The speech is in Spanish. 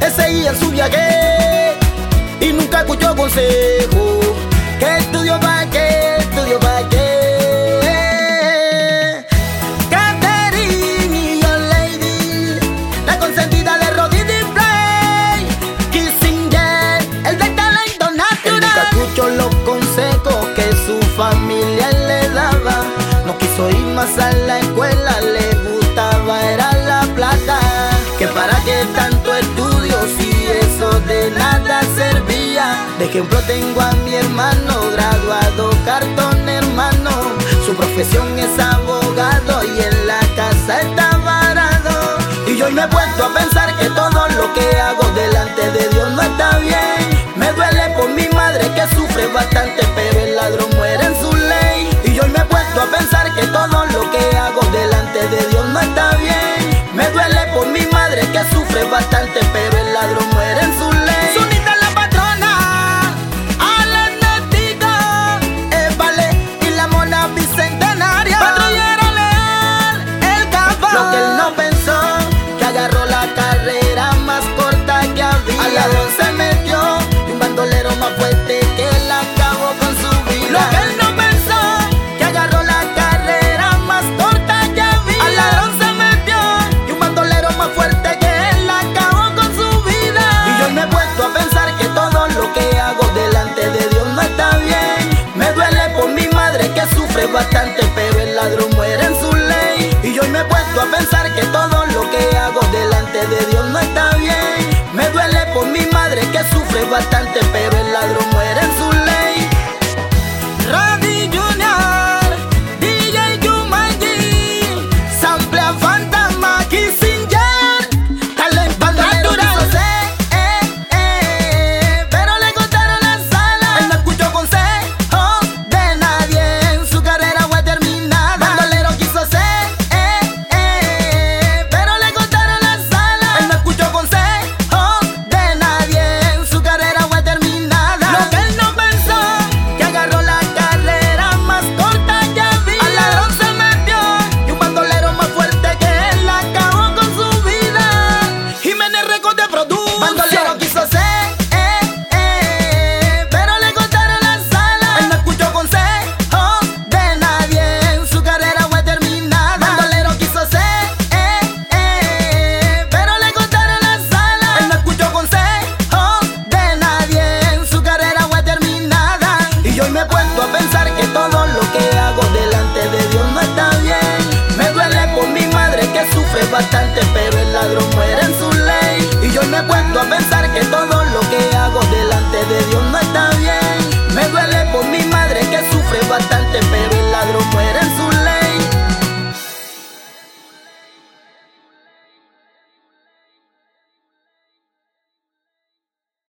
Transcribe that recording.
que seguía en su viaje y nunca escuchó consejo. Que estudió pa' qué, estudió pa' qué. Catherine y Young Lady, la consentida de Roddy Display. Kissinger, el de talento natural. Él nunca escuchó los consejos que su familia le daba. No quiso ir más a la escuela, le gustaba era la plata. Que para qué tanto estudio si eso de nada servía. De ejemplo tengo a mi hermano, graduado cartón hermano. Su profesión es abogado y en la casa está varado. Y yo hoy me he puesto a pensar que todo lo que hago delante de Dios no está bien. Me duele por mi madre que sufre bastante, pero el ladrón muere en su ley. Y yo hoy me he puesto a pensar que todo lo que hago delante de Dios no está bien. Me duele por mi madre que sufre bastante, pero el ladrón muere en su ley. Sunita la patrona, Alan Natico, Vale y la mona bicentenaria. Patrullero leal, el capo. Lo que él no pensó, que agarró la carrera más corta que había. Al ladrón se metió y un bandolero más fuerte que él acabó con su vida. Lo que él no pensó, que agarró la carrera más corta que había. Al ladrón se metió y un bandolero más fuerte que él acabó con su vida. Y yo me he puesto a pensar que todo lo que hago delante de Dios no está bien. Me duele por mi madre que sufre bastante, pero el ladrón muere en su ley. Y yo me he puesto a pensar que todo lo que hago delante de Dios no está bien. Me duele por mi madre que sufre bastante, pero el ladrón muere en su ley. Roddy Junior, DJ Jumanji, Samplea Fantasma, Kissinger, talento natural. Pero le cortaron las alas. Él no escuchó consejos de nadie, en su carrera fue terminada. Bandolero quiso ser, pero le cortaron las alas. Él no escuchó consejos de nadie, en su carrera fue terminada. Lo que él no pensó, que agarró la carrera más corta que había. Al ladrón se metió y un bandolero más fuerte que él acabó con su vida. Jiménez Record de producción. Bandolero quiso ser, pero le cortaron las alas. Él no escuchó consejos de nadie, en su carrera fue terminada. Bandolero quiso ser, pero le cortaron las alas. Él no escuchó consejos de nadie, en su carrera fue terminada. Y yo hoy me he puesto a pensar que todo lo que hago delante de Dios no está bien. Me duele por mi madre que sufre bastante, pero el ladrón muere